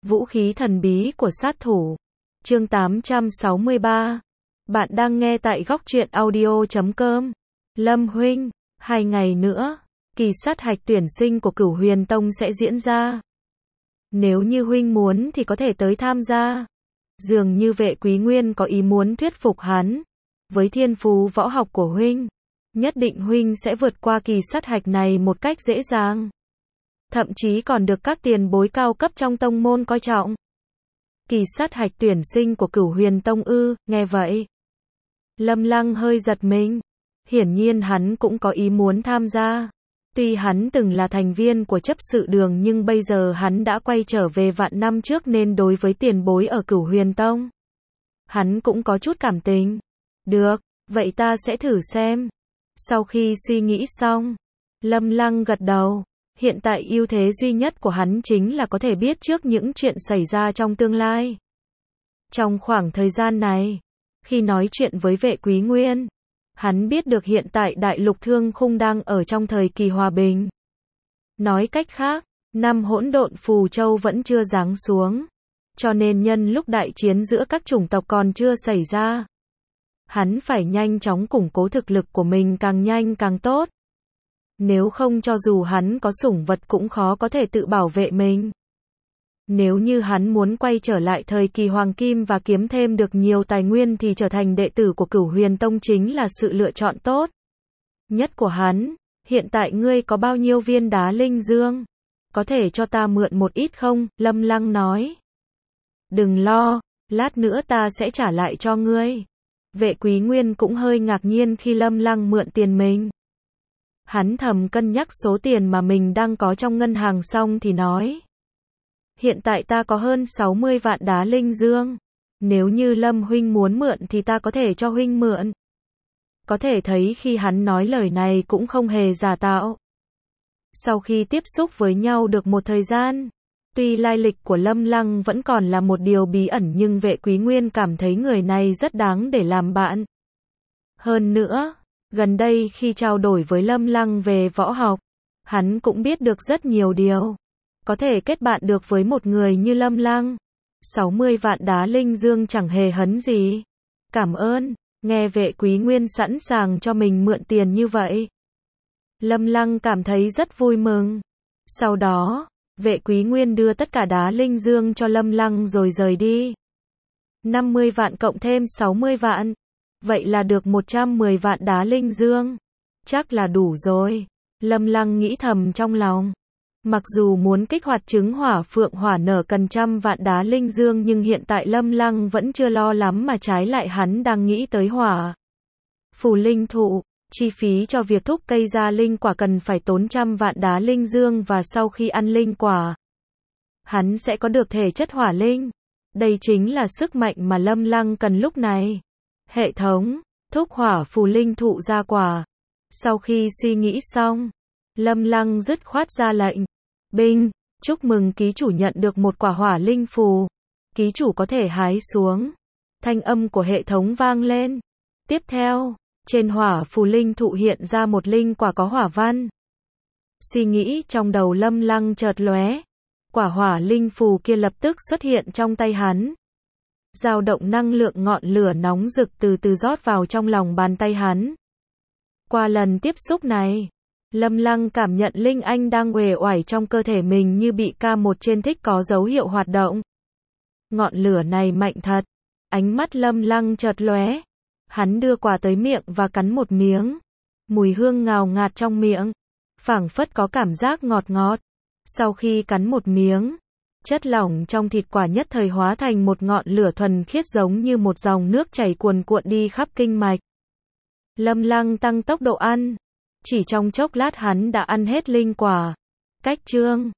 Vũ khí thần bí của sát thủ. Chương 863. Bạn đang nghe tại góc truyện audio.com. Lâm huynh, 2 ngày nữa, kỳ sát hạch tuyển sinh của Cửu Huyền Tông sẽ diễn ra. Nếu như huynh muốn thì có thể tới tham gia. Dường như Vệ Quý Nguyên có ý muốn thuyết phục hắn. Với thiên phú võ học của huynh, nhất định huynh sẽ vượt qua kỳ sát hạch này một cách dễ dàng. Thậm chí còn được các tiền bối cao cấp trong tông môn coi trọng. Kỳ sát hạch tuyển sinh của Cửu Huyền Tông ư? Nghe vậy, Lâm Lăng hơi giật mình. Hiển nhiên hắn cũng có ý muốn tham gia. Tuy hắn từng là thành viên của chấp sự đường nhưng bây giờ hắn đã quay trở về vạn năm trước nên đối với tiền bối ở Cửu Huyền Tông, hắn cũng có chút cảm tình. Được, vậy ta sẽ thử xem. Sau khi suy nghĩ xong, Lâm Lăng gật đầu. Hiện tại ưu thế duy nhất của hắn chính là có thể biết trước những chuyện xảy ra trong tương lai. Trong khoảng thời gian này, khi nói chuyện với Vệ Quý Nguyên, hắn biết được hiện tại Đại Lục Thương Khung đang ở trong thời kỳ hòa bình. Nói cách khác, 5 hỗn độn phù châu vẫn chưa giáng xuống. Cho nên nhân lúc đại chiến giữa các chủng tộc còn chưa xảy ra, hắn phải nhanh chóng củng cố thực lực của mình càng nhanh càng tốt. Nếu không cho dù hắn có sủng vật cũng khó có thể tự bảo vệ mình. Nếu như hắn muốn quay trở lại thời kỳ hoàng kim và kiếm thêm được nhiều tài nguyên thì trở thành đệ tử của Cửu Huyền Tông chính là sự lựa chọn tốt nhất của hắn. Hiện tại ngươi có bao nhiêu viên đá linh dương? Có thể cho ta mượn một ít không? Lâm Lăng nói. Đừng lo, lát nữa ta sẽ trả lại cho ngươi. Vệ Quý Nguyên cũng hơi ngạc nhiên khi Lâm Lăng mượn tiền mình. Hắn thầm cân nhắc số tiền mà mình đang có trong ngân hàng xong thì nói. Hiện tại ta có hơn 60 vạn đá linh dương. Nếu như Lâm huynh muốn mượn thì ta có thể cho huynh mượn. Có thể thấy khi hắn nói lời này cũng không hề giả tạo. Sau khi tiếp xúc với nhau được một thời gian, tuy lai lịch của Lâm Lăng vẫn còn là một điều bí ẩn nhưng Vệ Quý Nguyên cảm thấy người này rất đáng để làm bạn. Hơn nữa, gần đây khi trao đổi với Lâm Lăng về võ học, hắn cũng biết được rất nhiều điều. Có thể kết bạn được với một người như Lâm Lăng. 60 vạn đá linh dương chẳng hề hấn gì. Cảm ơn, nghe Vệ Quý Nguyên sẵn sàng cho mình mượn tiền như vậy. Lâm Lăng cảm thấy rất vui mừng. Sau đó, Vệ Quý Nguyên đưa tất cả đá linh dương cho Lâm Lăng rồi rời đi. 50 vạn cộng thêm 60 vạn. Vậy là được 110 vạn đá linh dương. Chắc là đủ rồi. Lâm Lăng nghĩ thầm trong lòng. Mặc dù muốn kích hoạt trứng hỏa phượng hỏa nở cần 100 vạn đá linh dương nhưng hiện tại Lâm Lăng vẫn chưa lo lắm mà trái lại hắn đang nghĩ tới hỏa phù linh thụ. Chi phí cho việc thúc cây ra linh quả cần phải tốn 100 vạn đá linh dương và sau khi ăn linh quả, hắn sẽ có được thể chất hỏa linh. Đây chính là sức mạnh mà Lâm Lăng cần lúc này. Hệ thống, thúc hỏa phù linh thụ ra quả. Sau khi suy nghĩ xong, Lâm Lăng dứt khoát ra lệnh. Binh, chúc mừng ký chủ nhận được một quả hỏa linh phù. Ký chủ có thể hái xuống. Thanh âm của hệ thống vang lên. Tiếp theo, trên hỏa phù linh thụ hiện ra một linh quả có hỏa văn. Suy nghĩ trong đầu Lâm Lăng chợt lóe. Quả hỏa linh phù kia lập tức xuất hiện trong tay hắn. Dao động năng lượng ngọn lửa nóng rực từ từ rót vào trong lòng bàn tay hắn. Qua lần tiếp xúc này, Lâm Lăng cảm nhận linh anh đang uể oải trong cơ thể mình như bị K1 trên thích có dấu hiệu hoạt động. Ngọn lửa này mạnh thật. Ánh mắt Lâm Lăng chợt lóe. Hắn đưa quả tới miệng và cắn một miếng. Mùi hương ngào ngạt trong miệng, phảng phất có cảm giác ngọt ngọt. Sau khi cắn một miếng, chất lỏng trong thịt quả nhất thời hóa thành một ngọn lửa thuần khiết giống như một dòng nước chảy cuồn cuộn đi khắp kinh mạch. Lâm Lăng tăng tốc độ ăn. Chỉ trong chốc lát hắn đã ăn hết linh quả. Cách chương